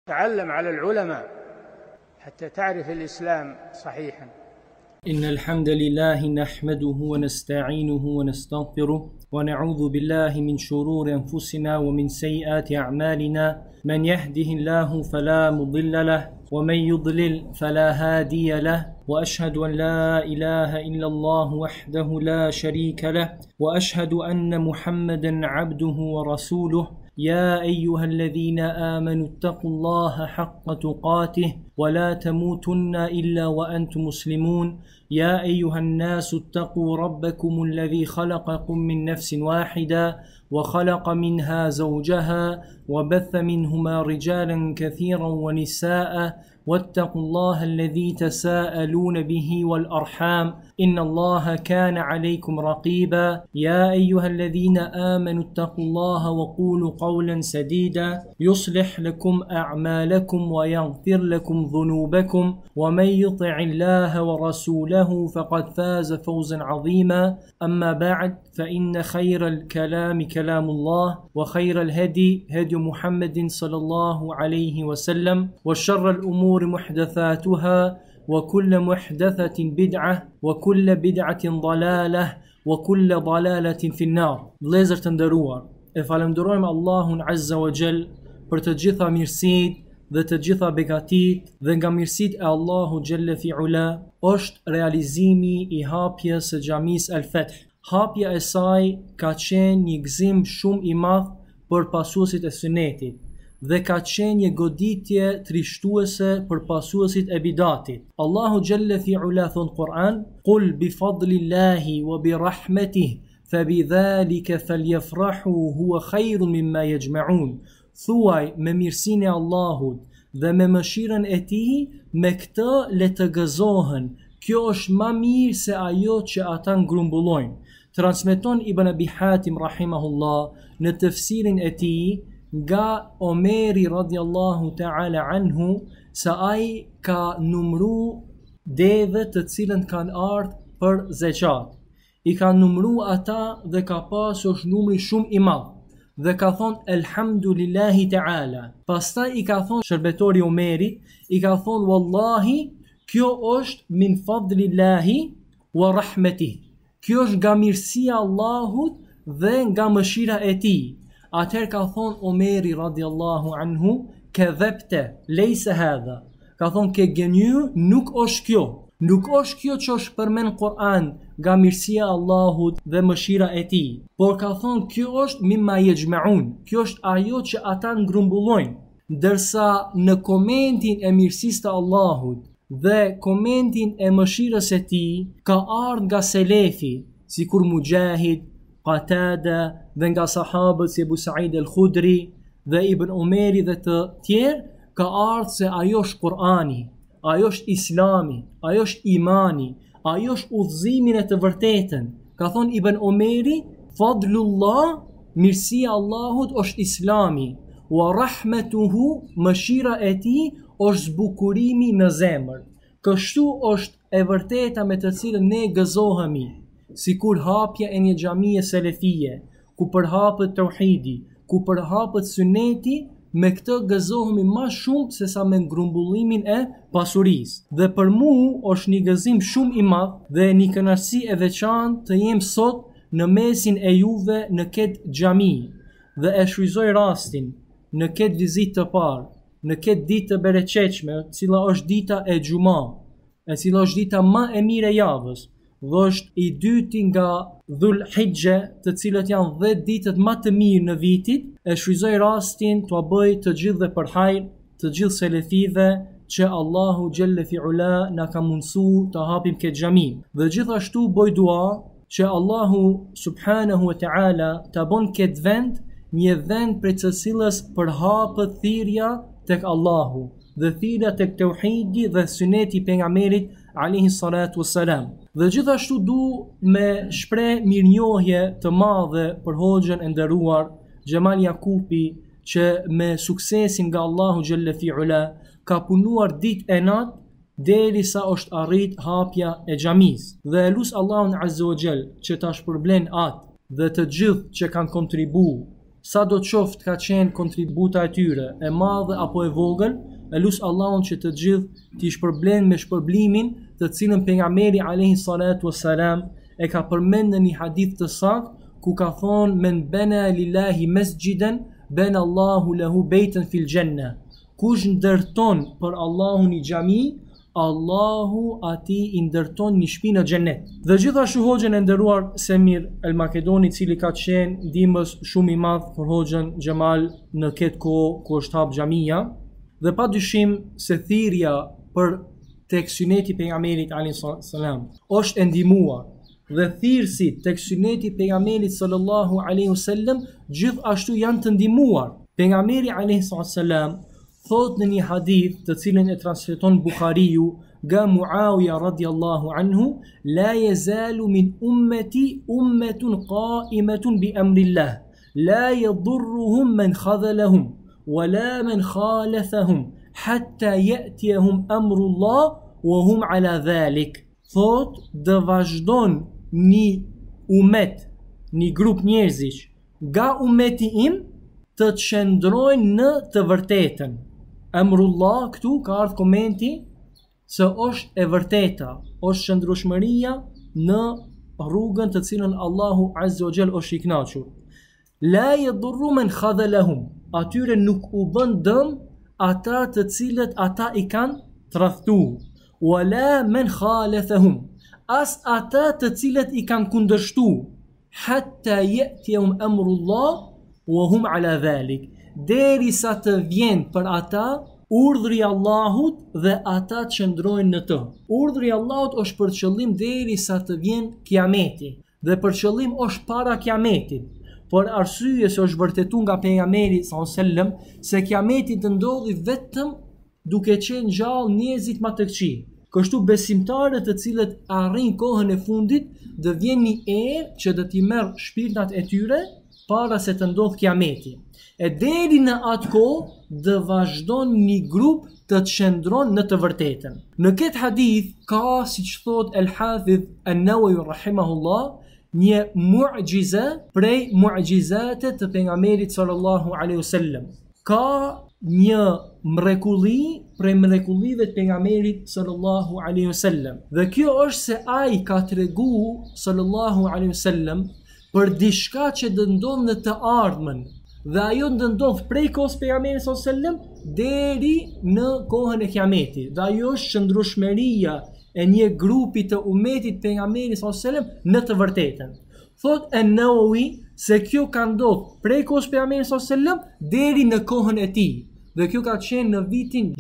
تعلم على العلماء حتى تعرف الإسلام صحيحا. إن الحمد لله نحمده ونستعينه ونستغفره ونعوذ بالله من شرور أنفسنا ومن سيئات أعمالنا. من يهده الله فلا مضل له ومن يضلل فلا هادي له، وأشهد أن لا إله إلا الله وحده لا شريك له، وأشهد أن محمدا عبده ورسوله. يا أيها الذين آمنوا اتقوا الله حق تقاته ولا تموتن إلا وأنتم مسلمون. يا أيها الناس اتقوا ربكم الذي خلقكم من نفس واحدة وخلق منها زوجها وبث منهما رجالا كثيرا ونساء، واتقوا الله الذي تساءلون به والأرحام إن الله كان عليكم رقيبا. يا أيها الذين آمنوا اتقوا الله وقولوا قولا سديدا يصلح لكم أعمالكم ويغفر لكم ذنوبكم، ومن يطع الله ورسوله فقد فاز فوزا عظيما. أما بعد، فإن خير الكلام كلام الله، وخير الهدي هدي محمد صلى الله عليه وسلم، وشر الأمور محدثاتها، وكل محدثة بدعة، وكل بدعة ضلالة، وكل ضلالة في النار. Vëllezër të nderuar, e falenderojmë Allahun Azza wa Jall për të gjitha mirësitë dhe të gjitha begatit, dhe nga mirësitë e Allahu Jalla fi Ula është realizimi i hapjes së xhamisë Al Fath. Hapja e saj ka qenë një gëzim shumë i madh për pasuesit e sunetit dhe ka qenë një goditje trishtuese për pasuesit e bidatit. Allahu Jalla fi Ula thon Kur'an: "Qul bi fadlillahi wa bi rahmatihi fabidhalika falyafrahu huwa khayrun mimma yajma'un." Thuaj me mirësinë e Allahut dhe me mëshirën e tij, me këtë le të gëzohen. Kjo është më mirë se ajo që ata ngrumbulojnë. Transmeton Ibn Abi Hatim rahimahullah në tefsirin e tij nga Omeri radiallahu ta'ala anhu se ai ka numru deve të cilën kanë ardhur për zeqat. I ka numru ata dhe ka pasur numri shumë i madh dhe ka thonë elhamdulillahi ta'ala. Pastaj i ka thonë shërbetori Omerit, i ka thonë wallahi kjo është min fadlillahi wa rahmetih. Kjo është nga mirësia Allahut dhe nga mëshira e tij. Atëherë ka thonë Omeri radiallahu anhu: "Kadhabta, laysa hadha." Ka thonë ke gënjur, nuk është kjo. Nuk është kjo që është përmend Kur'an nga mirësia Allahut dhe mëshira e tij, por ka thonë kjo është mimma yajma'un. Kjo është ajo që ata ngrumbulojnë. Ndërsa në komentin e mirësisë të Allahut dhe komentin e mëshirës së tij ka ardhur nga selefi, sikur Mujahid, Qatada dhe nga sahabët si Abu Sa'id al-Khudri dhe Ibn Umeri dhe të tjerë, ka ardhur se ajo është Kur'ani, ajo është Islami, ajo është imani, ajo është udhëzimi në të vërtetën. Ka thonë Ibn Umeri: "Fadlullah, mirësia Allahut është Islami, wa rahmetuhu, mëshira e tij është zbukurimi në zemër." Kështu është e vërteta me të cilën ne gëzohemi, sikur hapja e një xhamie selefie, ku përhapet tauhidi, ku përhapet suneti, me këtë gëzohemi më shumë se sa me ngrumbullimin e pasurisë. Dhe për mua është një gëzim shumë i madh dhe një kënaqësi e veçantë të jem sot në mesin e juve në këtë xhami dhe e shfryzoj rastin në këtë vizitë të parë, në këtë ditë të bereqetshme, e cila është dita e Xhuma, e cila është dita më e mirë e javës, dhe është i dyti nga Dhul Hijja, të cilët janë 10 ditët më të mirë në vitit. E shfryzoj rastin t'ua bëj të gjithë dhe për hajër të gjithë selefive që Allahu Jalla fi Ula na ka mundsu të hapim këtë xhami. Dhe gjithashtu bëj dua që Allahu subhanahu wa ta'ala ta bën këtë vend një vend për të cilës përhapet thirrja tek Allahu dhe thirrja tek tauhidi dhe suneti i pejgamberit alayhi salatu wassalam. Dhe gjithashtu du me shpreh mirënjohje të madhe për hoxhën e nderuar Xhemal Jakupi, që me suksesin nga Allahu Jalla fi Ula ka punuar ditë e natë derisa është arrit hapja e xhamisë. Dhe elus Allahun Azza wa Jall që ta shpërblen atë dhe të gjithë që kanë kontribuar sa do qoftë ka qenë kontributa e tyre, e madhe apo e vogël, e lusë Allahun që të gjithë t'i shpërblen me shpërblimin të cilën pejgamberi alayhi salatu wassalam e ka përmend në një hadith të saktë, ku ka thonë men bana lillahi masjidan bana Allahu lahu baytan fil janna. Kush ndërton për Allahun një xhami, Allahu ati i ndërton një shtëpi në xhennet. Dhe gjithashtu hoxhën e nderuar Semir El Makedoni, i cili ka qenë ndihmës shumë i madh për hoxhën Xhemal në këtë kohë ku është hap xhamia, dhe pa dyshim se thirrja për tek syneti pejgamberit alayhis salam është e ndihmuar, dhe thirrësit tek syneti pejgamberit sallallahu alaihi wasallam gjithashtu janë të ndihmuar. Pejgamberi alayhis salam thot në një hadith të cilin e transmeton Buhariu nga Muawiya radhiyallahu anhu, la yazalu min ummati ummatun qa'imatun bi amrillah la yadurruhum man khadhalahum wala man khalafahum hatta ya'tiyahum amrullah wa hum ala dhalik. Thot dhe vazhdon një umet, një grup njerëzish nga umeti im të qëndrojnë në të vërtetën. Amrullah këtu ka ardhur komenti se është e vërteta, është qëndrueshmëria në rrugën të cilën Allahu Azza wa Jall është i kënaqur. La yadurru man khadhalahum, atyre nuk u bën dëm ata të cilët ata i kanë tradhtuar, wala man khalafahum, as ata të cilët i kanë kundërshtuar, hatta ya'tiyahum amrullah wa hum ala dhalik, deri sa të vjen për ata urdhri i Allahut dhe ata qëndrojnë në të. Urdhri i Allahut është për qëllim deri sa të vjen kiameti, dhe për qëllim është para kiametit, por arsye se është vërtetuar nga pejgamberi sallallahu alaihi wasallam se kiameti të ndodhi vetëm duke qenë gjallë njerëzit më të këqij. Kështu besimtarët të cilët arrin kohën e fundit dhe vjen një erë që do t'i merr shpirtat e tyre para se të ndodh kiameti. E deri në atë kohë dhe vazhdon një grup të qëndron në të vërtetën. Në këtë hadith ka, siç thot El Hafidh An-Nawawi rahimahullah, një mu'jize prej mu'jizate të pejgamberit sallallahu alaihi wasallam. Ka një mrekulli prej mrekullive të pejgamberit sallallahu alaihi wasallam. Dhe kjo është se ai ka tregu sallallahu alaihi wasallam për diçka që do ndodh në të ardhmen, dhe ajo do ndodh prej kohës pejgamberit sallallahu alaihi wasallam deri në kohën e kiametit. Dhe ajo është qëndrueshmëria e një grupi të umetit pejgamberit sallallahu alaihi wasallam në të vërtetën. Thot An-Nawawi se kjo ka ndodhur prej kohës pejgamberit sallallahu alaihi wasallam deri në kohën e tij. Dhe kjo ka qenë në vitin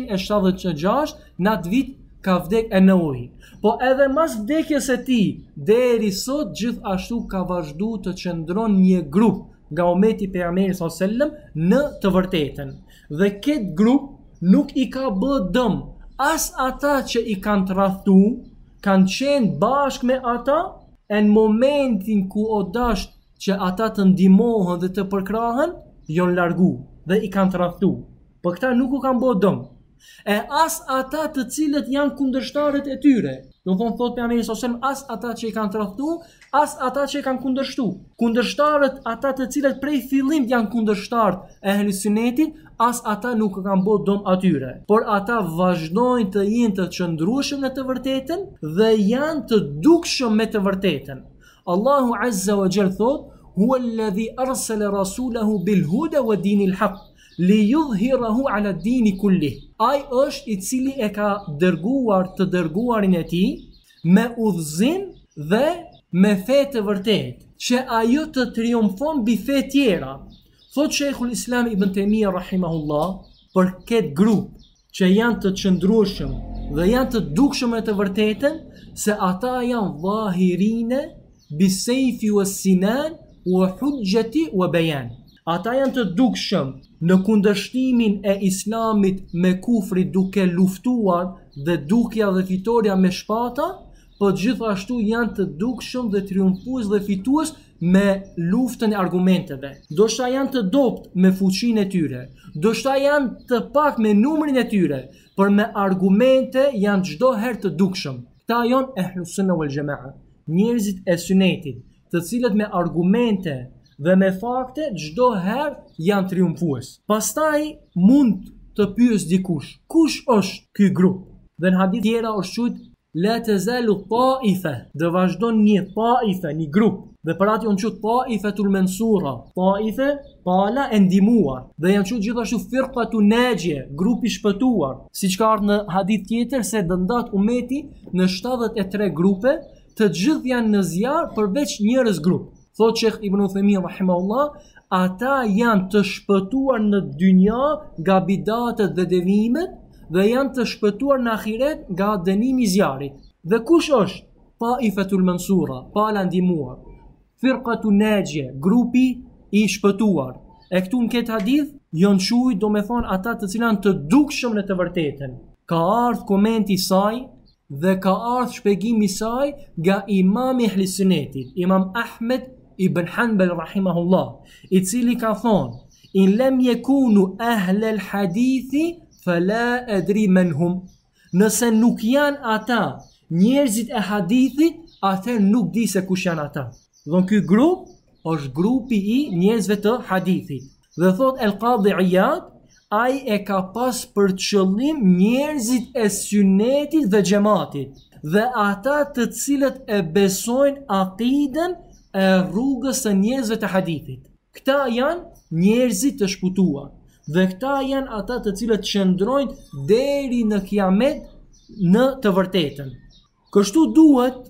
676, në atë vit ka vdek An-Nawawi. Po edhe mas vdekjes së tij deri sot gjithashtu ka vazhduar të qëndron një grup nga umeti pejgamberit sallallahu alaihi wasallam në të vërtetën. Dhe këtë grup nuk i ka bë dëm as ata që i kanë tradhtuar, kanë qenë bashkë me ata e në momentin ku o dasht që ata të ndihmohen dhe të përkrahen, janë largu dhe i kanë tradhtuar. Po këta nuk u kanë bë dëm. E as ata të cilët janë kundërshtarët e tyre. Do thonë thot pejgamberi sallallahu alaihi wasallam, as ata që i kanë tradhtuar, as ata që i kanë kundërshtuar. Kundërshtarët, ata të cilët prej fillim janë kundërshtarët e ehli sunnetit, as ata nuk kanë bërë dëm atyre. Por ata vazhdojnë të jenë të qëndrueshëm në të vërtetën dhe janë të dukshëm me të vërtetën. Allahu Azza wa Jall thot: "Huwa alladhi arsala rasulahu bil huda wa dinil haqq li yudhhirahu ala dini kullih." Ai është i cili e ka dërguar të dërguarin e tij me udhëzim dhe me fe të vërtetë, që ajo të triumfon mbi fe tjera. Thot Sheikhul Islam Ibn Taymiyah rahimahullah për këtë grup që janë të qëndrueshëm dhe janë të dukshëm me të vërtetën, se ata janë dhahirine bisejfi wa sinan wa hujjati wa bayan. Ata janë të dukshëm në kundërshtimin e islamit me kufri duke luftuar dhe dukja dhe fitoria me shpata, po gjithashtu janë të dukshëm dhe triumfues dhe fitues me luftën e argumenteve. Do shta janë të dopt me fuqinë e tyre, do shta janë të pak me numrin e tyre, por me argumente janë çdo herë të dukshëm. Këta janë ehlus sunna wal jamaa, njerëzit e sunetit, të cilët me argumente dhe me fakte çdo herë janë triumfues. Pastaj mund të pyes dikush, kush është ky grup? Dhe në hadith tjera është thënë la tazalu ta'ifa, do vazhdon një ta'ifa, një grup. Dhe për atë janë thënë ta'ifatul mansura, ta'ifa pala e ndihmuar. Dhe janë thënë gjithashtu firqatu najia, grupi shpëtuar. Siç ka ardhur në hadith tjetër se dëndat umeti në 73 grupe, të gjithë janë në zjarr përveç njërës grup. Thot Sheikh Ibn Uthaymin rahimahullah, ata janë të shpëtuar në dynja nga bidatët dhe devimet dhe janë të shpëtuar në ahiret nga dënimi i zjarrit. Dhe kush është Taifatul Mansura, pala ndihmuar, Firqatu Najia, grupi i shpëtuar? E këtu në këtë hadith janë shuj, do me thonë ata të cilan të dukshëm në të vërtetën. Ka ardhur komenti i saj dhe ka ardhur shpjegimi i saj nga Imami i Ahlis Sunnetit, Imam Ahmed ibn Hanbal rahimahullah, i cili ka thonë: in lam yakunu ahl al hadithi fala adri man hum. Nëse nuk janë ata njerëzit e hadithit, atëherë nuk di se kush janë ata. Dhe ky grup është grupi i njerëzve të hadithit. Dhe thot El Qadhi Iyad, ai e ka pas për qëllim njerëzit e sunetit dhe xhamatit, dhe ata të cilët e besojnë akiden e rrugës së njerëzve të hadithit. Këta janë njerëzit të shpëtuar, dhe këta janë ata të cilët qëndrojnë deri në kiamet në të vërtetën. Kështu duhet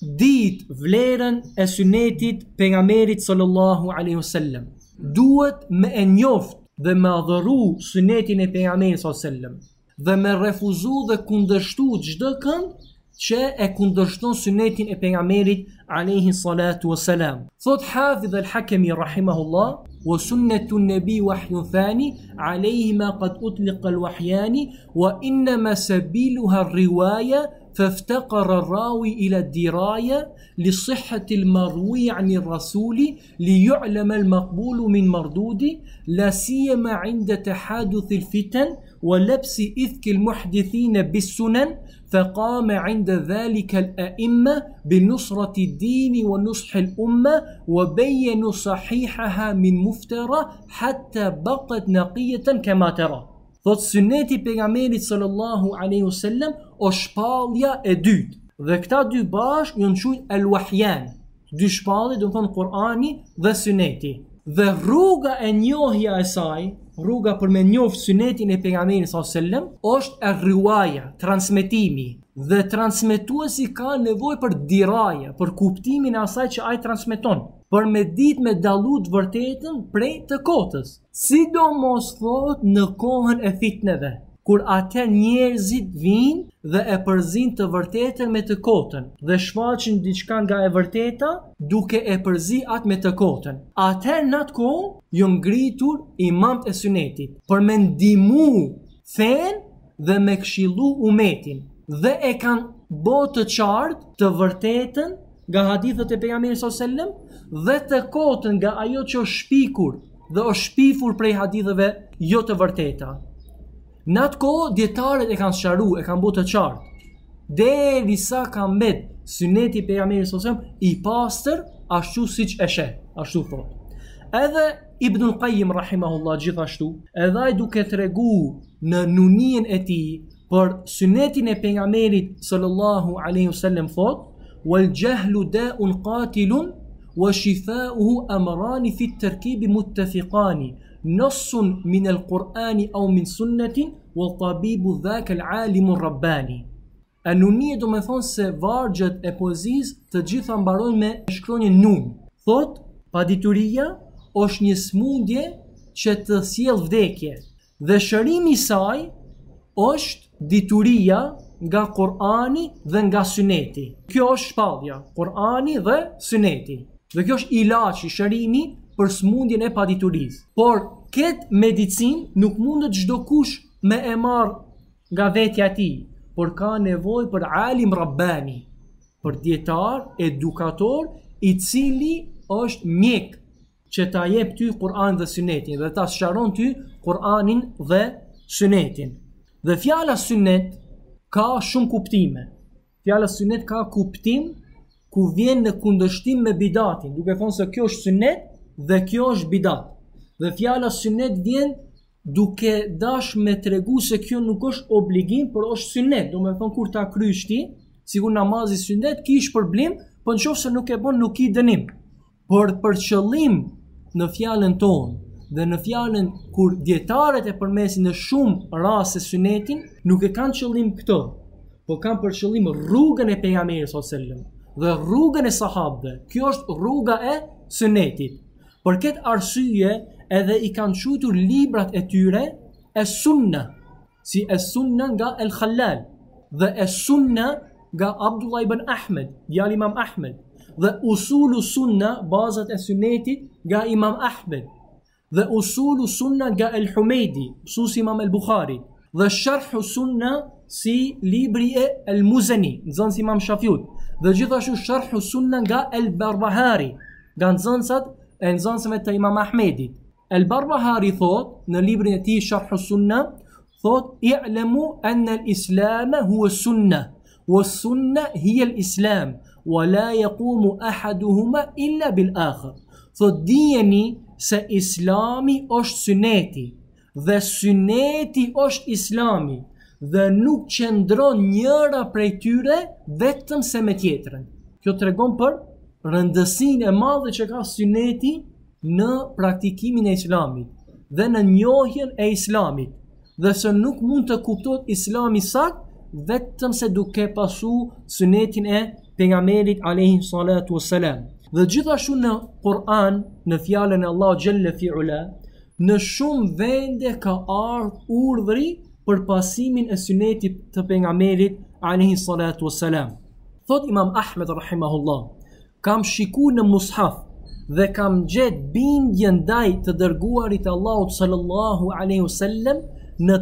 ditë vlerën e sunetit pejgamberit sallallahu alaihi wasallam. Duhet me e njoft dhe me adhëru sunetin e pejgamberit sallallahu alaihi wasallam dhe me refuzu dhe kundërshtu çdo kënd që e kundërshton sunetin e pejgamberit alayhi salatu wassalam. Thot Hafidh al-Hakimi rahimahullah: wa sunnatu an-nabi wahyun thani alayhima qad utliqa al-wahyani wa inma sabiluha ar-riwaya فافتقر الراوي إلى الدراية لصحة المروي عن الرسول ليعلم المقبول من مردود لا سيما عند تحادث الفتن ولبس إفك المحدثين بالسنن فقام عند ذلك الأئمة بنصرة الدين ونصح الأمة وبينوا صحيحها من مفترى حتى بقت نقية كما ترى. Thot sunneti pejgamberit sallallahu alaihi wasallam është shpallja e dytë, dhe këta dy bashkë janë quajtur al-wahyan, dy shpallje, do të thonë Kur'ani dhe Suneti. Dhe rruga e njohja e saj, rruga për me njohë sunetin e pejgamberit sallallahu alaihi wasallam, është ar-riwaya, transmetimi. Dhe transmetuesi ka nevojë për diraja, për kuptimin e asaj që ai transmeton, për me ditë me dallu të vërtetën prej të kotës. Sidomos thot në kohën e fitneve, kur atë njerëzit vinë dhe e përzin të vërtetën me të kotën dhe shfaqin diçka nga e vërteta duke e përzi atë me të kotën. Atëherë në atë kohë ju ngritur imamët e sunetit për me ndihmu fen dhe me këshillu umetin, dhe e kanë bërë të qartë të vërtetën nga hadithët e pejgamberit sallallahu alajhi wasallam dhe të kotën nga ajo që është shpikur dhe është shpifur prej hadithëve jo të vërteta. Në atë kohë dietarët e kanë sqaruar, e kanë bërë të qartë, derisa ka mbet suneti i pejgamberit sallallahu alajhi wasallam i pastër ashtu siç e sheh, ashtu thotë. Edhe Ibn al-Qayyim rahimahullah gjithashtu, edhe ai duke treguar në nunien e tij për sunetin e pejgamberit sallallahu alaihi wasallam thotë: wal jahlu da'un qatilun wa shifa'uhu amrani fi at-tarkib muttafiqani nassun min al-Qur'ani aw min sunnatin wa tabibu dhaka al-alim ar-rabbani. Anunia do me thonë se vargjet e poezisë të gjitha mbarojnë me shkronjën nun. Thot, padituria është një smundje që të sjell vdekje, dhe shërimi i saj është dituria nga Kur'ani dhe nga Suneti. Kjo është shpallja, Kur'ani dhe Suneti. Dhe kjo është ilaçi, shërimi për smundjen e paditurisë. Por këtë medicinë nuk mundet çdo kush me e marr nga vetja e tij, por ka nevojë për alim rabbani, për dietar, edukator i cili është mjek që ta jep ty Kur'an dhe Sunetin dhe ta sqaron ty Kur'anin dhe Sunetin. Dhe fjala Sunet ka shumë kuptime. Fjala Sunet ka kuptim ku vjen në kundërshtim me bidatin, duke thonë se kjo është Sunet dhe kjo është bidat. Dhe fjala sunnet vjen duke dash me tregu se kjo nuk është obligim, por është sunnet. Do me thonë kur ta krysh ti, sigur namazi sunnet, ki ish problem, po në qofë se nuk e bon, nuk i dënim. Por për qëllim në fjalën tonë, dhe në fjalën kur dietarët e përmesin në shumë raste sunnetin, nuk e kanë qëllim këto, po kanë për qëllim rrugën e pejgamberit sallallahu alajhi wasallam dhe rrugën e sahabëve. Kjo është rruga e sunnetit. Për këtë arsye edhe i kanë quajtur librat e tyre e sunna, si e sunna nga El Khallal dhe e sunna nga Abdullah ibn Ahmed, djali Imam Ahmed, dhe usulu sunna, bazat e sunnetit nga Imam Ahmed, dhe usulu sunna nga El Humeidi, mësuesi Imam El Bukhari, dhe sharhu sunna si libri e El Muzani, nxënës Imam Shafiut, dhe gjithashtu sharhu sunna nga El Barbahari, nga nxënësve të Imam Ahmedit. El Barbahari thot në librin e tij sharhu sunna, thot i'lamu anna al-islam huwa sunna wa sunna hiya al-islam wa la yaqumu ahaduhuma illa bil akhar. Thot dijeni se islami është sunneti dhe sunneti është islami dhe nuk qëndron njëra prej tyre vetëm se me tjetrën. Kjo tregon për rëndësinë e madhe që ka sunneti në praktikimin e islamit dhe në njohjen e islamit, dhe se nuk mund të kuptohet islami sakt vetëm se duke pasu sunetin e pejgamberit alayhi salatu wassalam. Dhe gjithashtu në Kur'an, në fjalën e Allah Jalla fi'ula, në shumë vende ka ardhur urdhri për pasimin e sunetit të pejgamberit alayhi salatu wassalam. Thot Imam Ahmed rahimahullah, kam shiku në mushaf dhe kam gjet bindje ndaj të dërguarit Allahut sallallahu alaihi wasallam në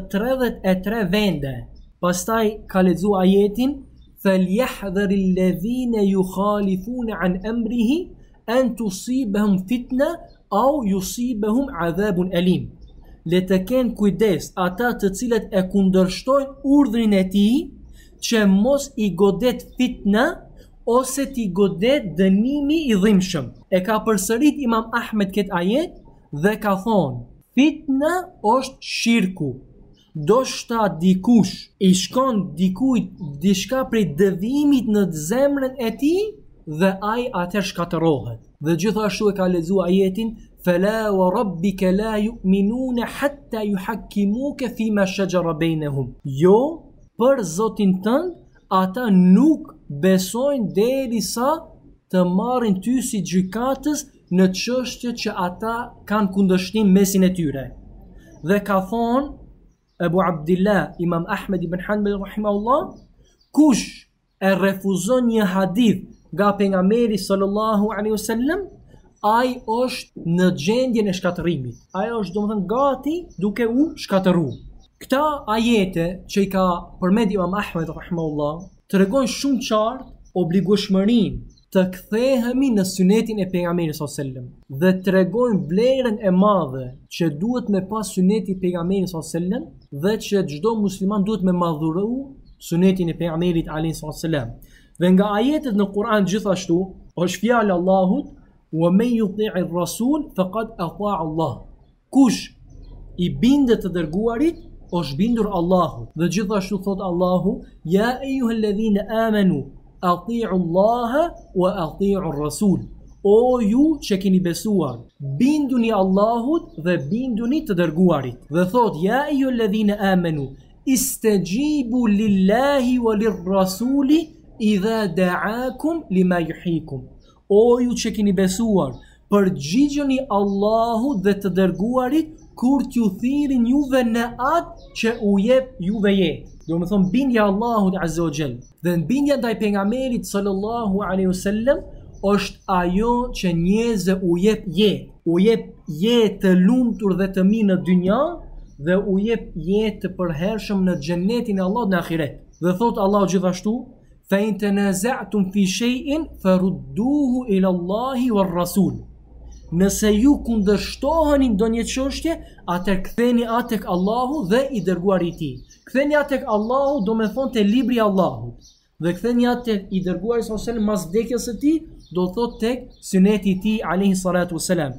33 vende. Pastaj ka lexu ajetin فَلْيَحْذَرِ الَّذِينَ يُخَالِفُونَ عَنْ أَمْرِهِ أَنْ تُصِيبَهُمْ فِتْنَةٌ أَوْ يُصِيبَهُمْ عَذَابٌ أَلِيمٌ. Le të kenë kujdes ata të cilët e kundërshtojnë urdhrin e tij, që mos i godet fitna ose t'i godet dënimi i dhimbshëm. E ka përsërit Imam Ahmed këtë ajet dhe ka thonë, fitna është shirku. Do shta dikush i shkon dikujt diçka prej devimit në zemrën e tij dhe ai atëherë shkatërohet. Dhe gjithashtu e ka lexuar ajetin fala wa rabbika la yu'minuna hatta yuhakkimuka fima shajara bainahum. Jo, për Zotin tënd ata nuk besojnë derisa të marrin ty si gjykatës në çështjet që ata kanë kundërshtim mesin e tyre. Dhe ka thonë Abu Abdillah Imam Ahmed ibn Hanbal rahimahullah, kush e refuzon një hadith nga pejgamberi sallallahu alaihi wasallam, ai është në gjendjen e shkatërimit. Ai është domethënë gati duke u shkatëruar. Këta ajete që i ka përmend Imam Ahmed rahimahullah tregojnë shumë qartë obligueshmërinë të kthehemi në sunetin e pejgamberit sallallahu alaihi wasallam dhe tregojnë vlerën e madhe që duhet me pas suneti i pejgamberit sallallahu alaihi wasallam dhe që çdo musliman duhet me madhuru sunetin e pejgamberit alaihi wasallam. Dhe nga ajetet në Kur'an gjithashtu është fjala e Allahut wa man yuti'ir rasul faqad ata'a Allah. Kush i bindet të dërguarit është bindur Allahut. Dhe gjithashtu thot Allahu ya ayyuhalladhina amanu ati'u Allaha wa ati'u ar-rasul. O ju që keni besuar, binduni Allahut dhe binduni të dërguarit. Dhe thot ya ayyuhalladhina amanu istajibu lillahi wa lirrasuli idha da'akum lima yuhyikum. O ju që keni besuar, përgjigjeni Allahut dhe të dërguarit kur t'ju thirrin juve në atë që u jep juve jetë. Do më thonë bindja Allahut azza wa jall. Dhe në bindja ndaj pejgamberit sallallahu alaihi wasallam është ajo që njerëzve u jep jetë. U jep jetë të lumtur dhe të mirë në dynja dhe u jep jetë të përhershëm në xhenetin e Allahut në ahiret. Dhe thot Allahu gjithashtu fa in tanaza'tum fi shay'in farudduhu ila Allahi war rasul. Nëse ju kundërshtoheni ndonjë çështje, atëherë ktheni atë tek Allahu dhe i dërguari i tij. Ktheni atë tek Allahu, do me thonë te libri i Allahut. Dhe ktheni atë tek i dërguari sallallahu alaihi wasallam mas vdekjes së tij, do thot tek suneti i tij alayhi salatu wasalam.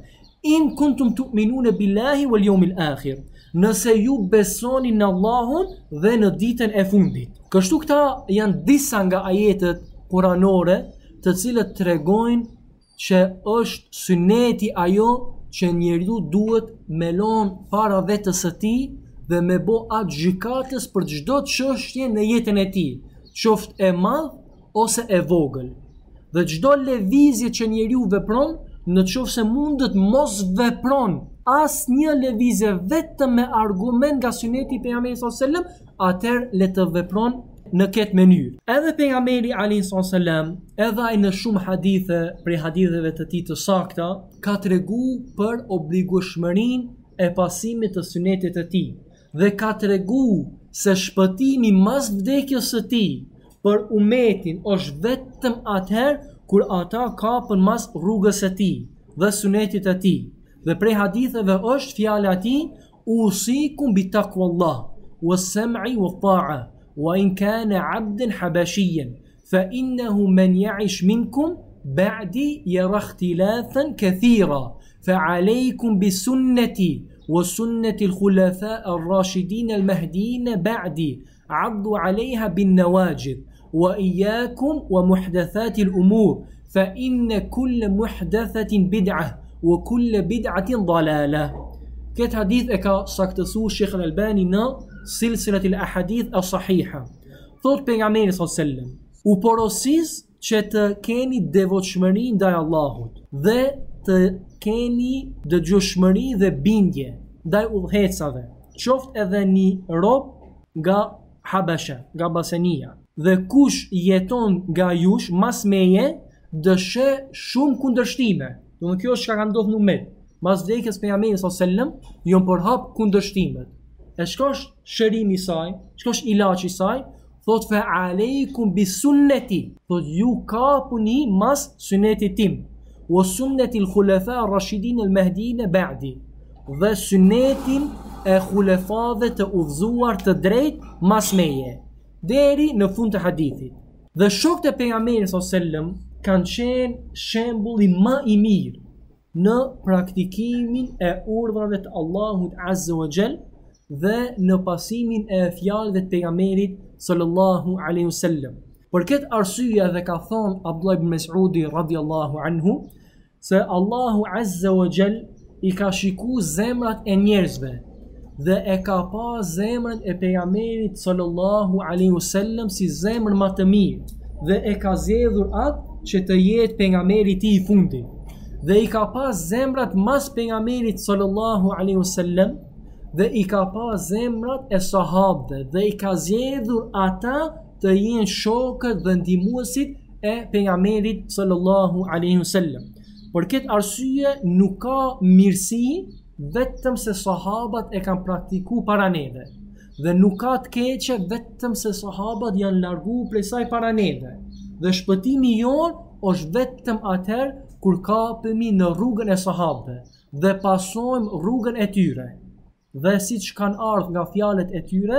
in kuntum tu'minuna billahi wal yawmil akhir, nëse ju besoni në Allahun dhe në ditën e fundit. Kështu këta janë disa nga ajetet kuranore të cilët tregojnë që është syneti ajo që njeriu duhet me lon para vetës së tij dhe me bo atë gjykatës për çdo çështje në jetën e tij, qoftë e madh ose e vogël. Dhe çdo lëvizje që njeriu vepron, në qoftë se mundet mos vepron asnjë lëvizje vetëm me argument nga syneti i pejgamberit sallallahu alajhi wasallam, atëherë le të vepron në këtë mënyrë. Edhe pejgamberi alayhi sallam, edhe ai në shumë hadithe prej haditheve të tij të sakta, ka treguar për obligueshmërinë e pasimit të synetit të tij dhe ka treguar se shpëtimi mas vdekjes së tij për umetin është vetëm atëherë kur ata kapën mas rrugës së tij dhe sunetit të tij. Dhe prej haditheve është fjala e tij: usikum bi taqwallah was-sam'i wat-ta'a wa in kana 'abdan habashiyyan fa innahu man ya'ish minkum ba'di yara ikhtilafan kathira fa 'alaykum bi sunnati wa sunnati al-khulafa' ar-rashidin al-mahdiyyin ba'di 'addu 'alayha bin-nawajid wa iyyakum wa muhdathati al-umur fa inna kull muhdathatin bid'ah wa kull bid'atin dalalah. Këtë hadith e ka saktësuar Sheikh Al-Albani në silsilat al-ahadith as-sahiha. Thot pejgamberi sallallahu alaihi wasallam: u porosis që të keni devotshmëri ndaj Allahut dhe të keni dëgjueshmëri dhe bindje ndaj udhëhecave, qoftë edhe një rob nga Habasha, nga Basania. Dhe kush jeton nga jush mas meje, dëshë shumë kundërshtime. Do kjo është çka ka ndodhur në umet. Mas vdekjes pejgamberit sallallahu alajhi wasallam, jon përhap kundërshtimet. E çka është shërimi i saj? Çka është ilaçi i saj? Thot fa aleikum bi sunnati. Thot ju kapuni mas sunetit tim. Wa sunnati al-khulafa ar-rashidin al-mahdiyyin ba'di. Dhe sunetin e khulefave të udhëzuar të drejt mas meje, deri në fund të hadithit. Dhe shokët e pejgamberit sallallahu alajhi wasallam kanë qenë shembulli më i mirë në praktikimin e urdhrave të Allahut Azza wa Jall dhe në pasimin e fjalëve të pejgamberit sallallahu alaihi wasallam. Për këtë arsye dhe ka thonë Abdullah ibn Mas'udi radhiyallahu anhu se Allahu Azza wa Jall i ka shikuar zemrat e njerëzve dhe e ka pa zemrën e pejgamberit sallallahu alaihi wasallam si zemrën më të mirë dhe e ka zgjedhur atë që të jetë pejgamberi i tij i fundit. Dhe i ka pas zemrat mas pejgamberit sallallahu alaihi wasallam dhe i ka pas zemrat e sahabëve dhe i ka zgjedhur ata të jenë shokët dhe ndihmuesit e pejgamberit sallallahu alaihi wasallam. Për këtë arsye nuk ka mirësi vetëm se sahabat e kanë praktikuar para neve, dhe nuk ka të keqe vetëm se sahabat janë larguar prej saj para neve. Dhe shpëtimi jon është vetëm atëherë kur kapemi në rrugën e sahabëve dhe pasojmë rrugën e tyre. Dhe siç kanë ardhur nga fjalët e tyre,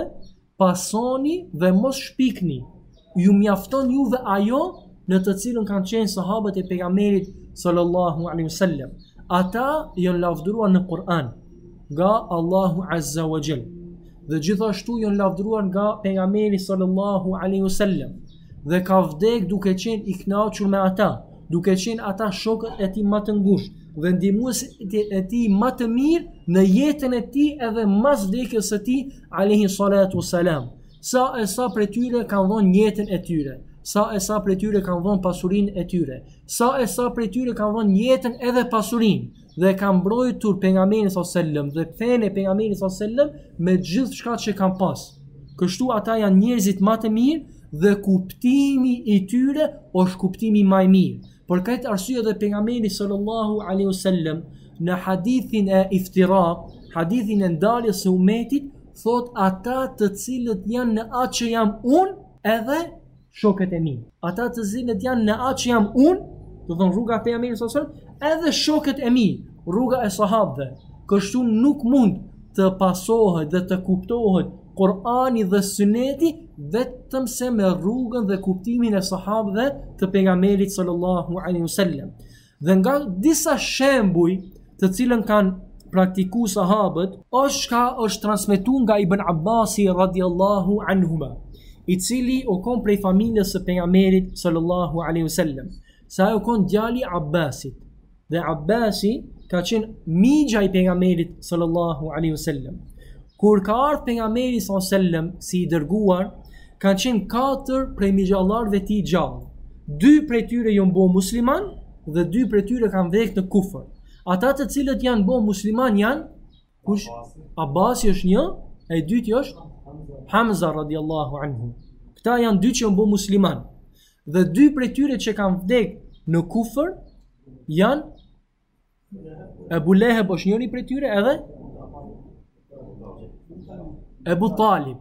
pasoni dhe mos shpikni. Ju mjafton juve ajo në të cilën kanë qenë sahabët e pejgamberit sallallahu alaihi wasallam. Ata janë lavdëruar në Kur'an nga Allahu Azza wa Jall. Dhe gjithashtu janë lavdëruar nga pejgamberi sallallahu alaihi wasallam. Dhe ka vdek duke qenë i kënaqur me ata, duke qenë ata shokët e tij më të ngushtë dhe ndihmuesit e tij më të mirë në jetën e tij edhe mas vdekjes së tij alayhi salatu wassalam. Sa prej tyre kanë dhënë jetën e tyre, sa prej tyre kanë dhënë pasurinë e tyre, sa prej tyre kanë dhënë jetën edhe pasurinë dhe kanë mbrojtur pejgamberin sallallahu alajhi wasallam dhe fenë e pejgamberit sallallahu alajhi wasallam me gjithë çka që kanë pas. Kështu ata janë njerëzit më të mirë dhe kuptimi i tyre është kuptimi më i mirë. Për këtë arsye dhe pejgamberi sallallahu alaihi wasallam në hadithin e iftirak, hadithin e ndarjes së umetit, thot ata të cilët janë në atë që jam unë edhe shokët e mi. Ata të cilët janë në atë që jam unë, do të thonë rruga e pejgamberit sallallahu alaihi wasallam, edhe shokët e mi, rruga e sahabëve. Kështu nuk mund të pasohet dhe të kuptohet Kur'ani dhe Suneti vetëm se me rrugën dhe kuptimin e sahabëve të pejgamberit sallallahu alaihi wasallam. Dhe nga disa shembuj të cilën kanë praktikuar sahabët, është transmetuar nga Ibn Abbasi radhiyallahu anhuma, i cili u kon prej familjes së pejgamberit sallallahu alaihi wasallam. Sa u kon djali Abbasit. Dhe Abbasi ka qenë migja i pejgamberit sallallahu alaihi wasallam. Kur ka ardhur pejgamberi sallallahu alaihi wasallam si i dërguar, kanë qenë 4 prej migjallarëve të tij gjallë. 2 prej tyre janë bo musliman dhe 2 prej tyre kanë vdekur në kufër. Ata të cilët janë bo musliman janë kush? Abbasi është një, e dyti është Hamza radhiyallahu anhu. Këta janë 2 që janë bo musliman. Dhe 2 prej tyre që kanë vdekur në kufër janë Ebu Leheb është njëri prej tyre edhe Ebu Talib,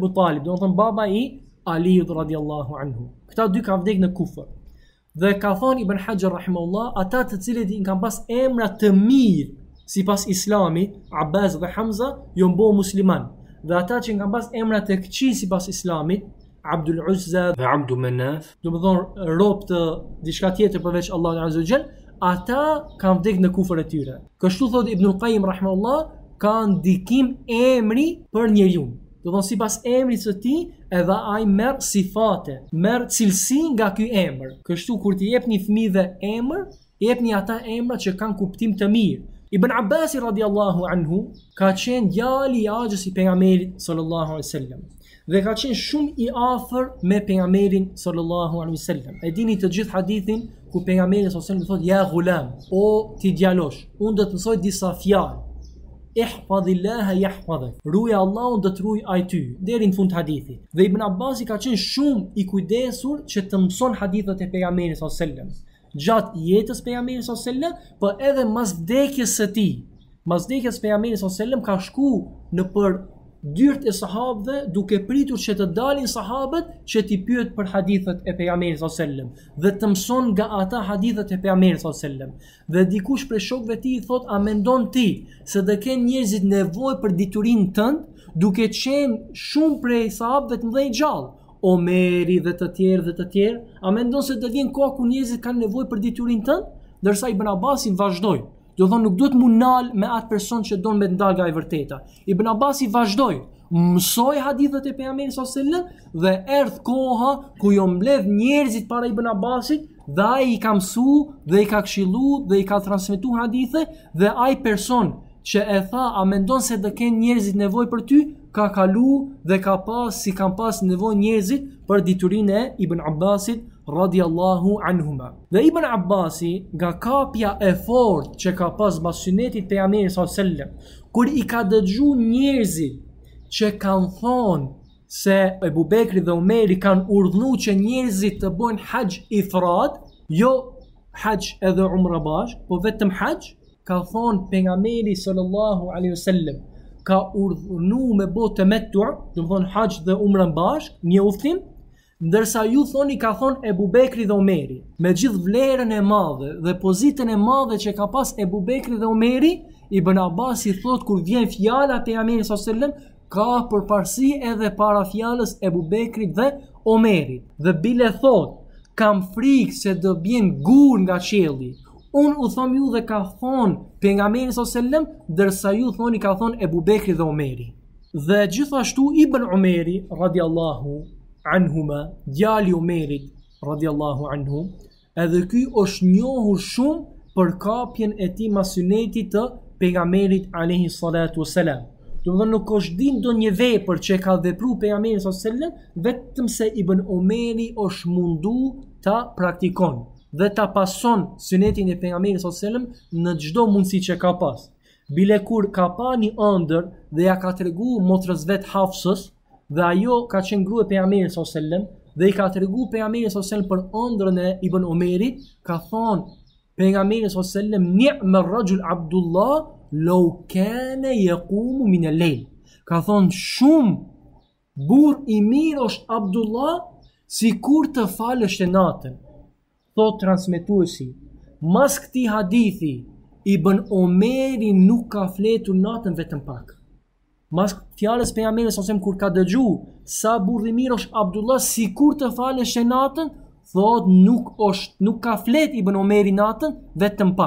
do të thënë baba i Aliut radhiyallahu anhu. Këta 2 kanë vdekur në kufër. Dhe ka thonë Ibn Hajar rahimahullah, ata të cilët i kanë pas emra të mirë sipas Islamit, Abbas dhe Hamza, janë bo musliman. Dhe ata që kanë pas emra të këqij sipas Islamit, Abdul Uzza dhe Abdu Manaf, do të thonë rob të diçka tjetër përveç Allahut azza wa jall, ata kanë vdekur në kufër e tyre. Kështu thot Ibn Qayyim rahimahullah, ka ndikim emri për njeriu. Do thonë sipas emrit të tij, edhe ai merr sifate, merr cilësi nga ky emër. Kështu kur t'i jepni fëmijëve emër, jepni ata emra që kanë kuptim të mirë. Ibn Abbas radhiyallahu anhu ka qenë djali i axhës i pejgamberit sallallahu alaihi wasallam dhe ka qenë shumë i afër me pejgamberin sallallahu alaihi wasallam. E dini të gjithë hadithin ku pejgamberi sallallahu alaihi wasallam thotë ja gulam, o ti djalosh, unë do të mësoj disa fjalë. Ihfadhillaha yahfadhak. Ruaj Allahun do të ruaj ai ty, deri në fund hadithit. Dhe Ibn Abbasi ka qenë shumë i kujdesur që të mëson hadithet e pejgamberit sallallahu alaihi wasallam. Gjatë jetës pejgamberit sallallahu alaihi wasallam, por edhe mas vdekjes së tij. Mas vdekjes pejgamberit sallallahu alaihi wasallam ka shku në për dyert e sahabëve duke pritur që të dalin sahabët që t'i pyet për hadithet e pejgamberit sallallahu alaihi wasallam dhe të mëson nga ata hadithet e pejgamberit sallallahu alaihi wasallam. Dhe dikush prej shokëve të tij i thot, a mendon ti se do kenë njerëzit nevojë për diturinë tënd, duke qenë shumë prej sahabëve të mëdhenj gjallë, Omeri dhe të tjerë, a mendon se do vjen koha ku njerëzit kanë nevojë për diturinë tënd? Ndërsa Ibn Abbasi vazhdoi. Do thonë nuk duhet mu nal me atë person që don me ndal nga e vërteta. Ibn Abbasi vazhdoi, mësoi hadithet e pejgamberit sallallahu alaihi wasallam dhe erdh koha ku jo mbledh njerëzit para Ibn Abbasit dhe ai i ka mësu dhe i ka këshillu dhe i ka transmetuar hadithe dhe ai person që e tha a mendon se do kenë njerëzit nevojë për ty, ka kalu dhe ka pas si kanë pas nevojë njerëzit për diturinë e Ibn Abbasit radhiyallahu anhuma. Dhe Ibn Abbasi nga kapja e fortë që ka pas mbas sunetit pejgamberit sallallahu alaihi wasallam, kur i ka dëgjuar njerëzit që kanë thonë se Ebu Bekri dhe Omeri kanë urdhënuar që njerëzit të bëjnë hax ifrad, jo hax edhe umra bash, po vetëm hax, ka thonë pejgamberi sallallahu alaihi wasallam ka urdhënuar me bë tamattu, do të thonë hax dhe umra bash, një udhtim. Ndërsa ju thoni ka thonë Ebu Bekri dhe Omeri, me gjithë vlerën e madhe dhe pozitën e madhe që ka pas Ebu Bekri dhe Omeri, Ibn Abbasi thot kur vjen fjala pejgamberit sallallahu alaihi wasallam, ka përparësi edhe para fjalës Ebu Bekrit dhe Omerit. Dhe bile thot, kam frikë se do bjen gur nga qielli. Unë u thom ju dhe ka thonë pejgamberi sallallahu alaihi wasallam, ndërsa ju thoni ka thonë Ebu Bekri dhe Omeri. Dhe gjithashtu Ibn Omeri radhiyallahu anhuma, djali Omerit radhiyallahu anhu, edhe ky është njohur shumë për kapjen e tij mas sunetit të pejgamberit alayhi salatu wassalam. Do të thonë nuk është din ndonjë vepër që ka vepruar pejgamberi sallallahu alaihi wasallam, vetëm se Ibn Omeri është mundu ta praktikon dhe ta pason sunetin e pejgamberit sallallahu alaihi wasallam në çdo mundësi që ka pas. Bile kur ka pa një ëndër dhe ja ka treguar motrës vet Hafsës, dhe ajo ka qenë grua e pejgamberit sallallahu alaihi wasallam dhe i ka treguar pejgamberit sallallahu alaihi wasallam për ëndrën e Ibn Omerit, ka thonë pejgamberi sallallahu alaihi wasallam ni'ma ar-rajul Abdullah law kana yaqumu min al-layl. Ka thonë shumë burr i mirë është Abdullah sikur të falësh natën. Thot transmetuesi, mas këtij hadithi Ibn Omeri nuk ka fletur natën vetëm pak. Mas fjalës pejgamberit sallallahu alaihi wasallam kur ka dëgjuar sa burr i mirë është Abdullah sikur të falësh natën, thot nuk ka flet Ibn Omeri natën vetëm pak.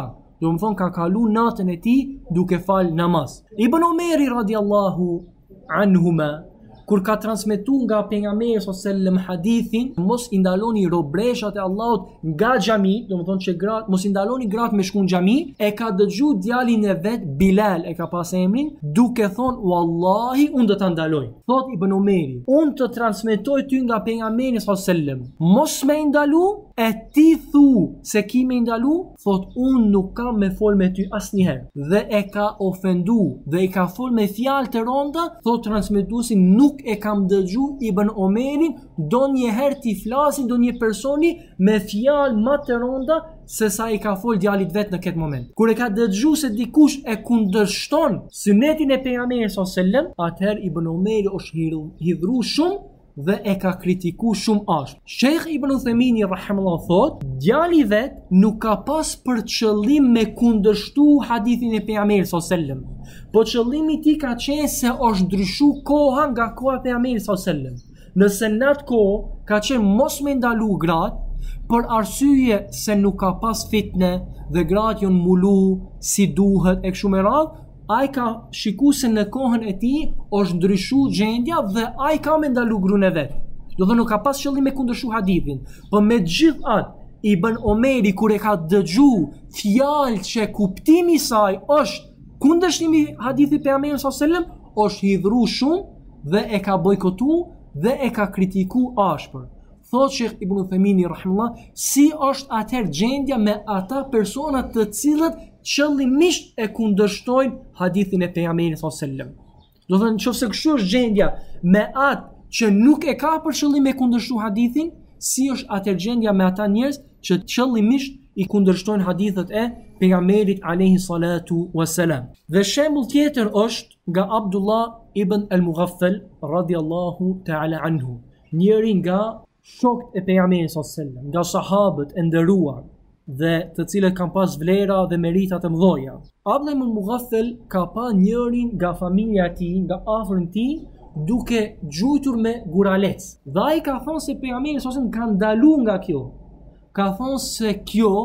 Do më thonë ka kalu natën e tij duke fal namaz. Ibn Omeri radiallahu anhuma kur ka transmetu nga pejgamberi sallallahu hadithin, mos i ndaloni robreshat e Allahut nga xhami, do të thonë që gratë mos i ndaloni gratë me shku në xhami, e ka dëgju djalin e vet Bilal e ka pas emrin, duke thonë wallahi unë do ta ndaloj. Thot Ibn Omeri, unë të transmetoj ty nga pejgamberi sallallahu, mos me ndalu, e ti thu se ki me ndalu, thot unë nuk kam me fol me ty asnjëherë. Dhe e ka ofendu dhe i ka fol me fjalë të ronda, thot transmetuesi nuk e kam dëgju Ibn Omerin do njëherë t'i flasin do një personi me fjalë më të ronda se sa i ka fol djalit vet në këtë moment. Kur e ka dëgju se dikush e kundërshton sunetin e pejgamberit sallallahu alajhi wasallam, atëherë Ibn Omeri është hidhru shumë dhe e ka kritiku shumë ashtë. Sheikh Ibn Uthemini rahimahullah thot, djali vet nuk ka pas për qëllim me kundërshtu hadithin e pejgamberit sallallahu alajhi wasallam, po qëllimi i tij ka qenë se është ndryshu koha nga koha e pejgamberit sallallahu alajhi wasallam. Nëse në atë kohë ka qenë mos me ndalu gratë, për arsye se nuk ka pas fitne dhe gratë janë mulu si duhet e kështu me radhë, ai ka shiku se në kohën e tij është ndryshu gjendja dhe ai ka me ndalu gruan e vet. Do të nuk ka pas qëllim me kundërshu hadithin, po megjithatë Ibn Omeri kur e ka dëgju fjalë që kuptimi i saj është kundërshtimi i hadithit e pejgamberit sallallahu alajhi wasallam, është hidhur shumë dhe e ka bojkotu dhe e ka kritiku ashpër. Thot Sheikh Ibn Uthemini rahimahullah, si është atëherë gjendja me ata persona të cilët qëllimisht e kundërshtojnë hadithin e pejgamberit sallallahu alajhi wasallam. Do thënë nëse kështu është gjendja me atë që nuk e ka për qëllim e kundërshtu hadithin, si është atëherë gjendja me ata njerëz që qëllimisht i kundërshtojnë hadithet e pejgamberit alayhi salatu wassalam. Dhe shembull tjetër është nga Abdullah ibn al-Mughaffal radiyallahu ta'ala anhu, njëri nga shokët e pejgamberit sallallahu alajhi wasallam, nga sahabët e nderuar dhe të cilët kanë pas vlera dhe merita të mëdha. Abdullah ibn Mughaffal ka pa njërin nga familja e tij, nga afërm tij, duke gjujtur me guralec. Dhe ai ka thonë se pejgamberi sallallahu alajhi wasallam ka ndalu nga kjo. Ka thonë se kjo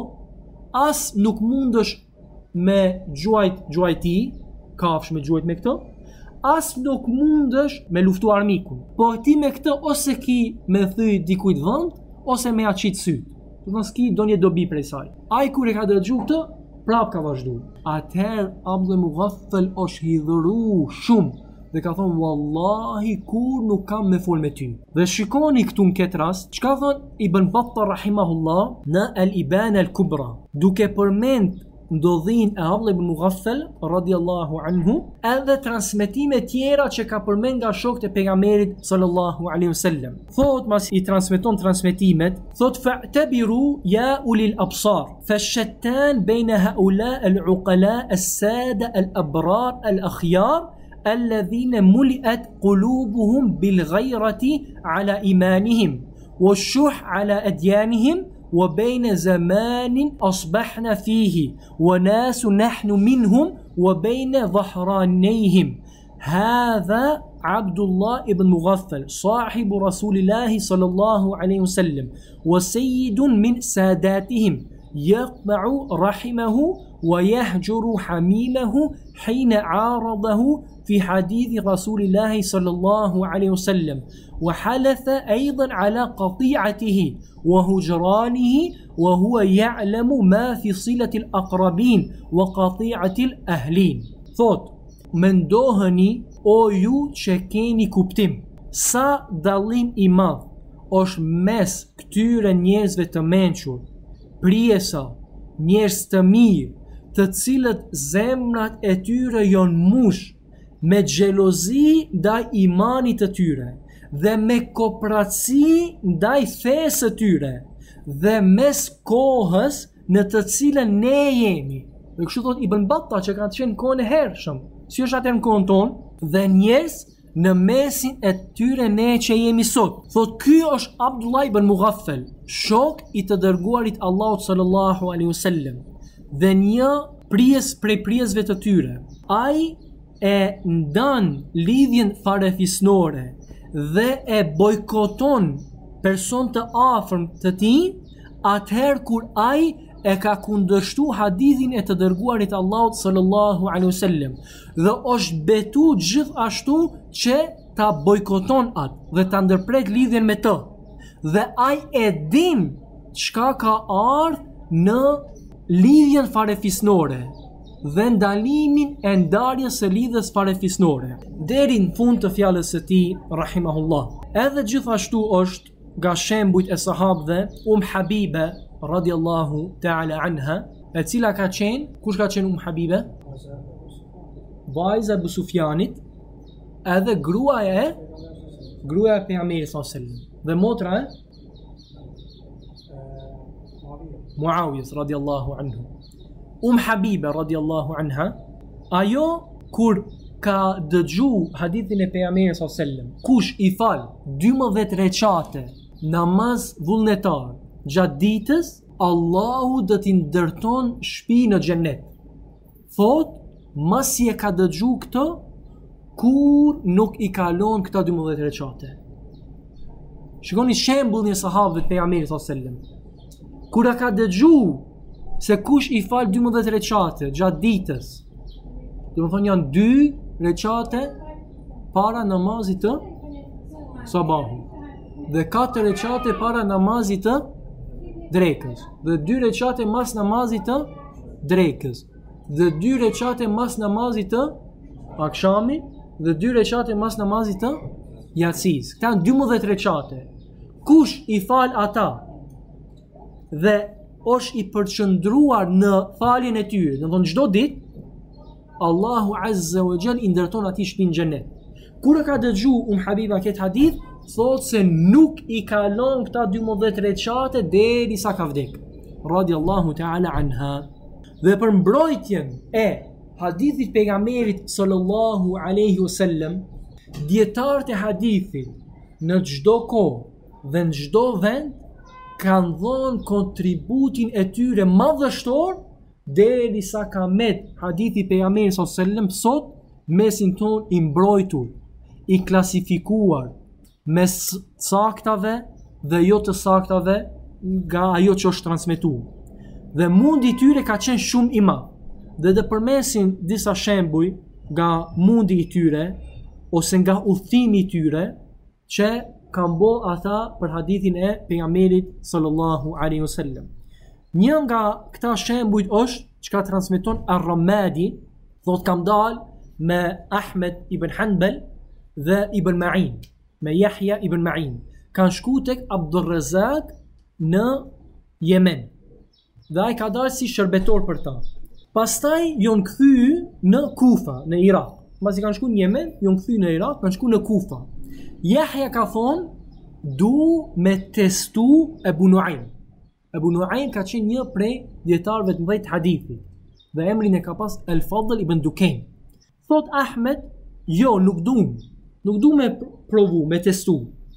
as nuk mundesh me gjuajti, kafsh me gjuajt me këtë, as nuk mundesh me luftu armikun. Po ti me këtë ose ki me thyj dikujt vend, ose me aqit syt. Do të s'ki do një dobi prej saj. Ai kur e ka dëgju këtë, prap ka vazhdu. Atëherë Abdul Mughaffal është hidhuru shumë dhe ka thonë wallahi kur nuk kam me fol me ty. Dhe shikoni këtu në këtë rast, çka thon Ibn Battah rahimahullah në Al-Ibana Al-Kubra, duke përmend ndodhin e Abdullah ibn Mughaffal radiyallahu anhu, edhe transmetime tjera që ka përmend nga shokët e pejgamberit sallallahu alaihi wasallam. Thot mas i transmeton transmetimet, thot fa'tabiru ya ulil absar fashattan bayna haula al-uqala as-sada al-abrar al-akhyar الذين ملئت قلوبهم بالغيرة على إيمانهم والشح على أديانهم وبين زمان أصبحنا فيه وناس نحن منهم وبين ظهرانيهم هذا عبد الله بن مغفل صاحب رسول الله صلى الله عليه وسلم وسيد من ساداتهم يقطع رحمه ويهجر حميمه حين عارضه في حديث رسول الله صلى الله عليه وسلم وحلف أيضا على قطيعته وهجرانه وهو يعلم ما في صلة الأقربين وقطيعة الأهلين. Thot, mendoheni o ju që keni kuptim, sa dallim i madh është mes këtyre njerëzve të mençur, prijesa, njerëz të mirë, të cilët zemrat e tyre janë mush me xhelozi ndaj imanit të tyre dhe me kopratësi ndaj fesë të tyre dhe mes kohës në të cilën ne jemi. Dhe kështu thot Ibn Battah që ka qenë kohën e hershëm, si është atë në kohën tonë dhe njerëz në mesin e tyre ne që jemi sot. Thot ky është Abdullah ibn Mughaffal, shok i të dërguarit Allahut sallallahu alaihi wasallam dhe një prijes prej prijesve të tyre. Ai e ndan lidhjen farefisnore dhe e bojkoton person të afërm të tij atëherë kur ai e ka kundërshtu hadithin e të dërguarit Allahut sallallahu alaihi wasallam dhe është betu gjithashtu që ta bojkoton atë dhe ta ndërpret lidhjen me të. Dhe ai e din çka ka ardhur në lidhjen farefisnore dhe ndalimin e ndarjes së lidhjes farefisnore. Deri në fund të fjalës së tij rahimahullah. Edhe gjithashtu është nga shembujt e sahabëve Habibe radiallahu ta'ala anha, e cila ka qenë, kush ka qenë Habibe? Vajza e Abu Sufjanit, edhe gruaja e pejgamberit sallallahu alaihi wasallam. Dhe motra e Muawiyes radiallahu anhu. Habibe radiallahu anha, ajo kur ka dëgju hadithin e pejgamberit sallallahu alaihi wasallam, kush i fal 12 recate namaz vullnetar gjatë ditës, Allahu do t'i ndërton shtëpi në xhennet. Thot, masi e ka dëgju këtë, kur nuk i kalon këta 12 recate. Shikoni shembullin e sahabëve të pejgamberit sallallahu alaihi wasallam. Kur ka dëgju se kush i fal 12 recate gjatë ditës, do të thonë janë 2 recate para namazit të sabahut dhe 4 recate para namazit të drekës dhe 2 recate mas namazit të drekës dhe 2 recate mas namazit të akşamit dhe 2 recate mas namazit të yatsis. Këta janë 12 recate. Kush i fal ata dhe është i përqëndruar në faljen e tyre, do të thonë çdo ditë, Allahu azza wa jall i ndërton atij shtëpinë në xhenet. Kur ka dëgju Habiba këtë hadith, thot se nuk i kalon këta 12 recate derisa ka vdek. Radiallahu ta'ala anha. Dhe për mbrojtjen e hadithit pejgamberit sallallahu alaihi wasallam, dietarët e hadithit në çdo kohë dhe në çdo vend kanë dhënë kontributin e tyre madhështor derisa ka met hadithi pejgamberit sallallahu alaihi wasallam sot mesin ton i mbrojtur, i klasifikuar mes saktave dhe jo të saktave nga ajo që është transmetuar. Dhe mundi i tyre ka qenë shumë i madh. Dhe të përmesin disa shembuj nga mundi i tyre ose nga udhëtimi i tyre që kanë bë ata për hadithin e pejgamberit sallallahu alaihi wasallam. Një nga këta shembuj është çka transmeton Ar-Ramadi, thotë kam dal me Ahmed ibn Hanbal dhe Ibn Ma'in, me Yahya ibn Ma'in. Kanë shku tek Abdurrazak në Yemen. Dhe ai ka dalë si shërbetor për ta. Pastaj jon kthy në Kufa, në Irak. Mbasi kanë shku në Yemen, jon kthy në Irak, kanë shku në Kufa. Yahya ka thonë, du me testu Ebu Nuaim. Ebu Nuaim ka qenë një prej dietarëve të mëdhenj të hadithit dhe emrin e ka pas El Fadl ibn Dukain. Thot Ahmed, jo, nuk du me provu, me testu.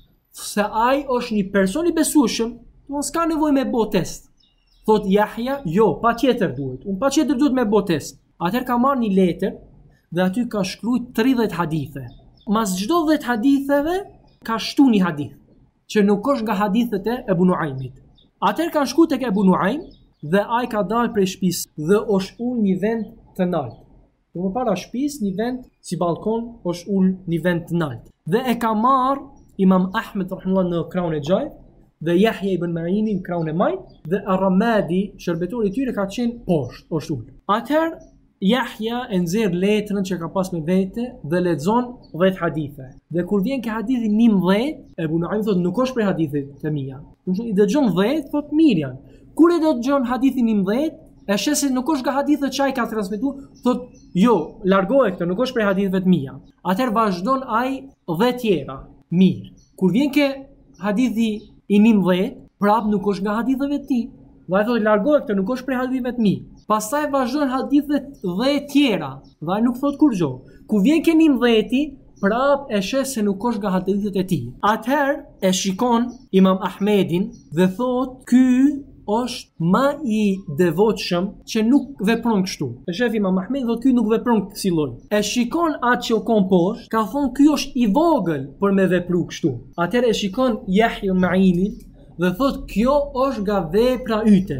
Se ai është një person i besueshëm, unë s'ka nevojë me bë test. Thot Yahya, jo, patjetër duhet. Unë patjetër duhet me bë test. Atëherë ka marrë një letër dhe aty ka shkruar 30 hadithe. Mas çdo 10 haditheve ka shtu një hadith që nuk është nga hadithet e Ebu Nuaimit. Atëherë kanë shku tek Ebu Nuaim dhe ai ka dalë prej shtëpisë dhe është ulë një vend të lartë. Më para shtëpisë një vend si balkon, është ulë një vend të lartë. Dhe e ka marrë Imam Ahmed rahimahullah në krahun e gjallë dhe Yahya ibn Ma'in në krahun e majt dhe Ar-Ramadi, shërbetori i tyre, ka qenë poshtë, është ulë. Atëherë Yahya e nxjerr letrën që ka pas me vete dhe lexon 10 hadithe. Dhe kur vjen ke hadithi 11, Ebu Nuaim thotë nuk është për hadithet të mia. I dëgjon 10, thotë mirë janë. Kur e dëgjon hadithin 11, e sheh se nuk është nga hadithet që ai ka transmetuar, thotë jo, largoje këtë, nuk është për hadithet të mia. Atëherë vazhdon ai 10 tjera. Mirë. Kur vjen ke hadithi i 11, prap nuk është nga haditheve të tij. Dhe ai thotë largoje këtë, nuk është për hadithet të mia. Pastaj vazhdon hadithet 10 tjera, dhe ai nuk thot kur gjë. Ku vjen ke 11-ti, prap e sheh se nuk është nga hadithet e tij. Atëherë e shikon Imam Ahmedin dhe thot, ky është më i devotshëm që nuk vepron kështu. E shef Imam Ahmed dhe ky nuk vepron kësi lloj. E shikon atë që kon poshtë, ka thonë ky është i vogël për me vepru kështu. Atëherë e shikon Yahya Ma'inin dhe thot, kjo është nga vepra yte.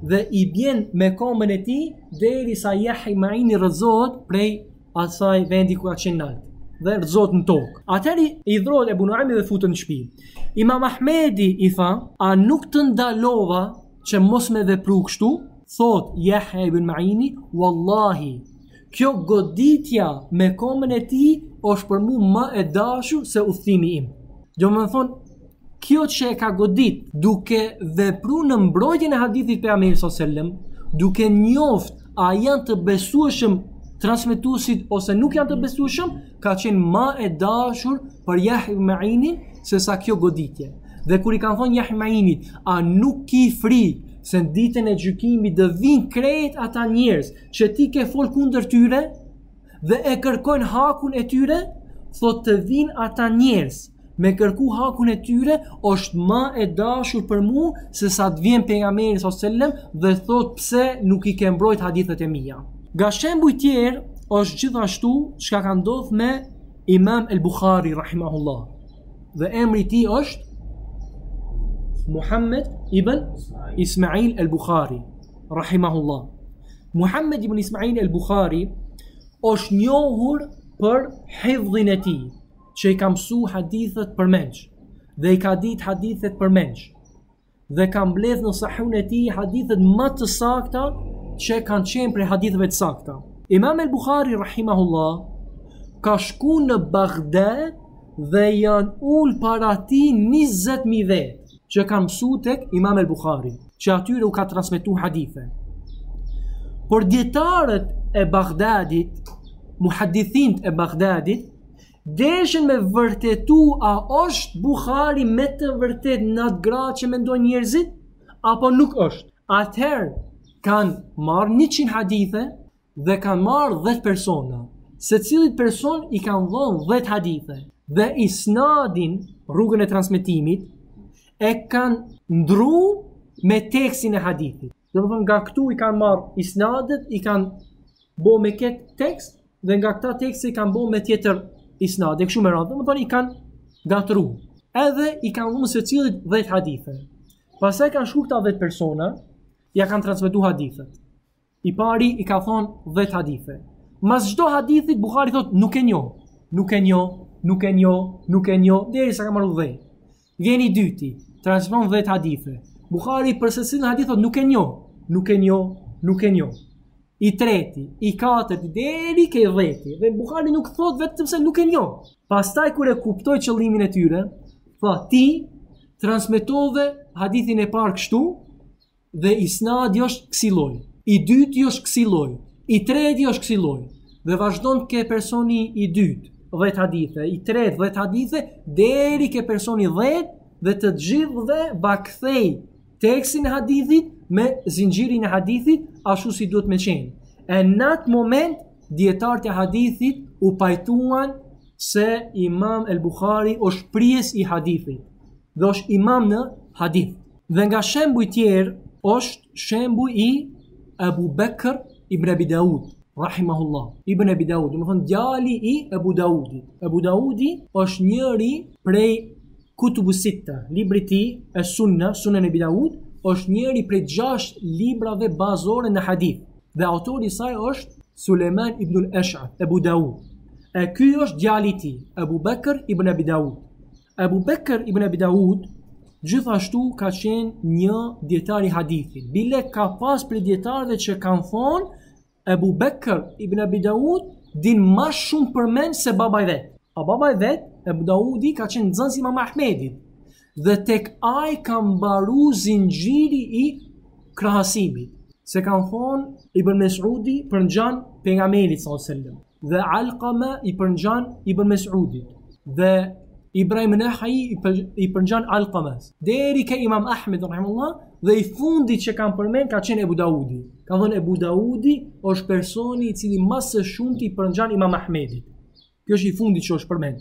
dhe i bjen me komën e tij derisa Yahya Ma'ini rrëzohet prej asaj vendi ku ka qenë lart dhe rrëzohet në tokë. Atëherë i dhroi Ebu Nuaimi dhe futën në shtëpi. Imam Ahmedi i tha, a nuk të ndalova që mos me vepru kështu? Thot Yahya ibn Ma'ini, wallahi, kjo goditja me komën e tij është për mua më e dashur se udhëtimi im. Do më thonë, kjo që e ka godit duke vepru në mbrojtjen e hadithit pejgamberit sallallahu alajhi wasallam, duke njoft a janë të besueshëm transmetuesit ose nuk janë të besueshëm, ka qenë më e dashur për Yahya ibn Ma'inin se sa kjo goditje. Dhe kur i kanë thonë Yahya Ma'init, a nuk ki frikë se në ditën e gjykimit do vinë krejt ata njerëz që ti ke fol kundër tyre dhe e kërkojnë hakun e tyre, thot të vinë ata njerëz me kërku hakun e tyre është më e dashur për mua se sa të vjen pejgamberi sallallahu alajhi wasallam dhe thot pse nuk i ke mbrojt hadithet e mia. Nga shembuj tjerë është gjithashtu çka ka ndodhur me Imam al-Bukhari rahimahullah. Dhe emri i tij është Muhammad ibn Ismail al-Bukhari rahimahullah. Muhammad ibn Ismail al-Bukhari është njohur për hifdhin e tij, që i ka mësu hadithet për menç dhe i ka dit hadithet për menç dhe ka mbledh në sahihun e tij hadithet më të sakta që kanë qenë prej haditheve të sakta. Imam al-Bukhari rahimahullah ka shku në Baghdad dhe janë ul para tij 20.000 vetë që kanë mësu tek Imam al-Bukhari, që atyre u ka transmetu hadithe. Por dietarët e Baghdadit, muhaddithint e Baghdadit, deshin me vërtetu a është Bukhari me të vërtet në atë gradë që mendojnë njerëzit apo nuk është. Atëherë kanë marrë 100 hadithe dhe kanë marrë 10 persona. Secilit person i kanë dhënë 10 hadithe dhe isnadin, rrugën e transmetimit, e kanë ndru me tekstin e hadithit. Do të thonë nga këtu i kanë marrë isnadet, i kanë bo me këtë tekst dhe nga këta tekste i kanë bo me tjetër isnad, e kështu me radhë, më thonë i kanë gatru. Edhe i kanë dhënë secilit 10 hadithe. Pastaj kanë shku këta 10 persona, ja kanë transmetu hadithet. I pari i ka thonë 10 hadithe. Mas çdo hadithit Buhari thot nuk e njoh, nuk e njoh, nuk e njoh, nuk e njoh, derisa ka marrë 10. Vjen i dyti, transmeton 10 hadithe. Buhari për secilin hadith thot nuk e njoh, nuk e njoh, nuk e njoh. I treti, i katërti, deri ke 10. Dhe Buhari nuk thot vetëm se nuk e njoh. Pastaj kur e kuptoi qëllimin e tyre, tha ti transmetove hadithin e parë kështu dhe isnadi është kësaj lloji. I dyti është kësaj lloji. I treti është kësaj lloji. Dhe vazhdon ke personi i dytë 10 hadithe, i tretë 10 hadithe, deri ke personi 10 dhe të gjithëve va kthej tekstin e hadithit me zinxhirin e hadithit ashtu si duhet me qenë. E në atë moment dietarët e hadithit u pajtuan se Imam el-Bukhari është prijes i hadithit dhe është imam në hadith. Dhe nga shembuj tjerë është shembuj i Abu Bekr ibn Abi Daud rahimahullah. Ibn Abi Daud, do të thonë djali i Abu Daudit. Abu Daudi është njëri prej Kutubu Sitta, libri i tij Es-Sunna, Sunan Abi Daud, është njëri prej 6 librave bazore në hadith. Dhe autori i saj është Suleiman ibn al-Ash'ath, Abu Daud. E ky është djali i tij, Abu Bekr ibn Abi Daud. Abu Bekr ibn Abi Daud gjithashtu ka qenë një dietar i hadithit. Bile ka pas prej dietarëve që kanë thonë Abu Bekr ibn Abi Daud din më shumë për men se baba i vet. A baba i vet, Abu Daudi ka qenë nxënës i Imam Ahmedit. Dhe tek ai ka mbaru zinxhiri i krahasimit. Se kanë thonë Ibn Mes'udi përngjan pejgamberit sallallahu alajhi wasallam dhe Alqama i përngjan Ibn Mes'udit dhe Ibrahim Nahai i përngjan Alqamas. Deri ke Imam Ahmed rahimahullah dhe i fundit që kanë përmend ka qenë Abu Daudi. Ka thonë Abu Daudi është personi i cili më së shumti i përngjan Imam Ahmedit. Kjo është i fundit që është përmend.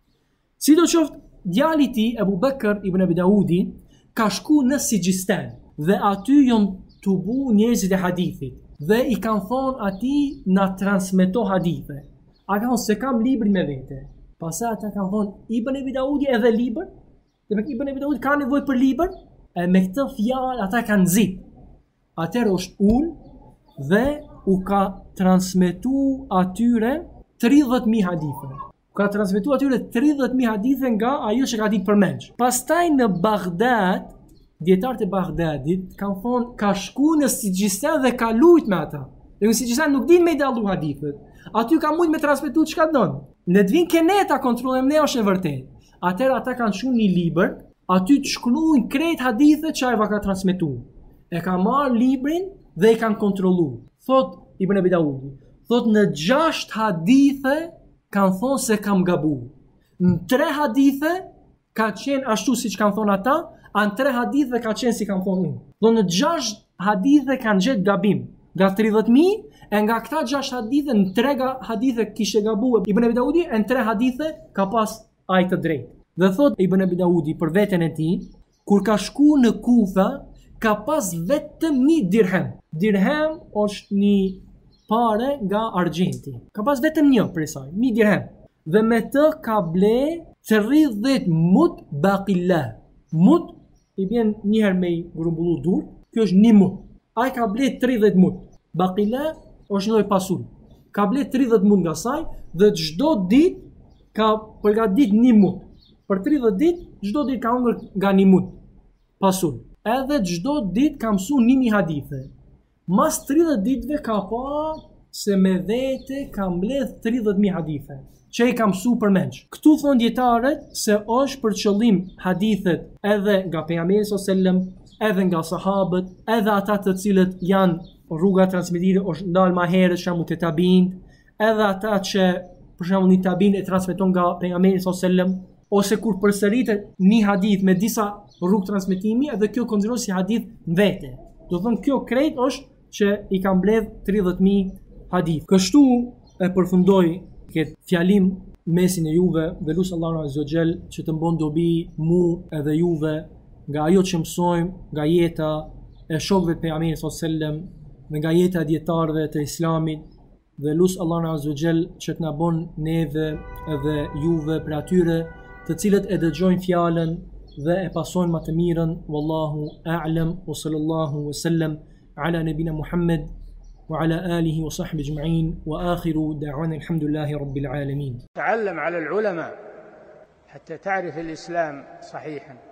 Sidoqoftë, djali i tij Abu Bekr ibn Abi Daudi ka shku në Sijistan dhe aty janë tubu njerëzit e hadithit dhe i kanë thonë atij na transmeto hadithe. A ka thonë se kam librin me vete. Pastaj ata kanë thonë Ibn Abi Daudi edhe libër. Dhe Ibn Abi Daudi ka nevojë për libër. E me këtë fjalë ata kanë nxit. atëherë është ullë dhe u ka transmetu atyre 30.000 hadithe. Ka transmetu atyre 30.000 hadithe nga ajo që ka ditë përmendsh. Pastaj në Bagdad, dietarët e Bagdadit kanë thonë ka shku në Sigjistan dhe ka lujt me ata. Dhe në Sigjistan nuk din me i dallu hadithet. Aty ka mujt me transmetu çka don. Ne të vinë keneta kontrollojmë ne është e vërtetë. Atëherë ata kanë shkuar një libër, aty të shkruajnë krejt hadithet që ai ka transmetuar. E ka marrë librin dhe i kanë kontrolluar. Thot Ibn Abi Daudi, thot në 6 hadithe kanë thonë se kam gabuar. Në 3 hadithe ka qenë ashtu siç kanë thonë ata, anë 3 hadithe ka qenë si kam thonë unë. Do në 6 hadithe kanë gjetë gabim. Nga 30.000, e nga këta 6 hadithe, në 3 hadithe kishte gabuar Ibn Abi Daudi, e në 3 hadithe ka pas ai të drejtë. Dhe thot Ibn Abi Daudi për veten e tij, kur ka shku në Kufa, ka pas vetëm 1 dirhem. Dirhem është një pare nga argjenti. Ka pas vetëm 1 për saj, 1 dirhem. Dhe me të ka ble 30 mut baqillah. Mut i bjen njëherë me i grumbullu dur, kjo është 1 mut. Ai ka ble 30 mut. Baqillah është një pasul. Ka ble 30 mut nga saj dhe çdo ditë ka përgatit 1 mut. Për 30 ditë, çdo ditë ka hungër nga 1 mut pasul. Edhe çdo ditë ka mësu 1000 hadithe. Mas 30 ditëve ka pa se me vete ka mbledh 30.000 hadithe që i ka mësu përmendsh. Këtu thonë dietarët se është për qëllim hadithet edhe nga pejgamberi sallallahu alajhi wasallam, edhe nga sahabët, edhe ata të cilët janë rruga transmetimit është ndal më herët, shembull te tabiin, edhe ata që për shembull një tabiin e transmeton nga pejgamberi sallallahu alajhi wasallam, ose kur përsëritet një hadith me disa rrugë transmetimi, edhe kjo konsiderohet si hadith në vete. Do thonë kjo krejt është që i ka mbledh 30.000 hadith. Kështu e përfundoi këtë fjalim mesin e juve dhe lutë Allahun azza wa jall që të mbon dobi mu edhe juve nga ajo që mësojmë nga jeta e shokëve të pejgamberit sallallahu alajhi wasallam dhe nga jeta e dietarëve të Islamit, dhe lutë Allahun azza wa jall që të na bon neve edhe juve për atyre të cilët e dëgjojnë fjalën dhe e pasojnë më të mirën. Wallahu a'lam wa sallallahu wa sallam ala nabina Muhammad wa ala alihi wa sahbihi ajma'in wa akhiru da'wana alhamdulillahi rabbil alamin. تعلم على العلماء حتى تعرف الإسلام صحيحا.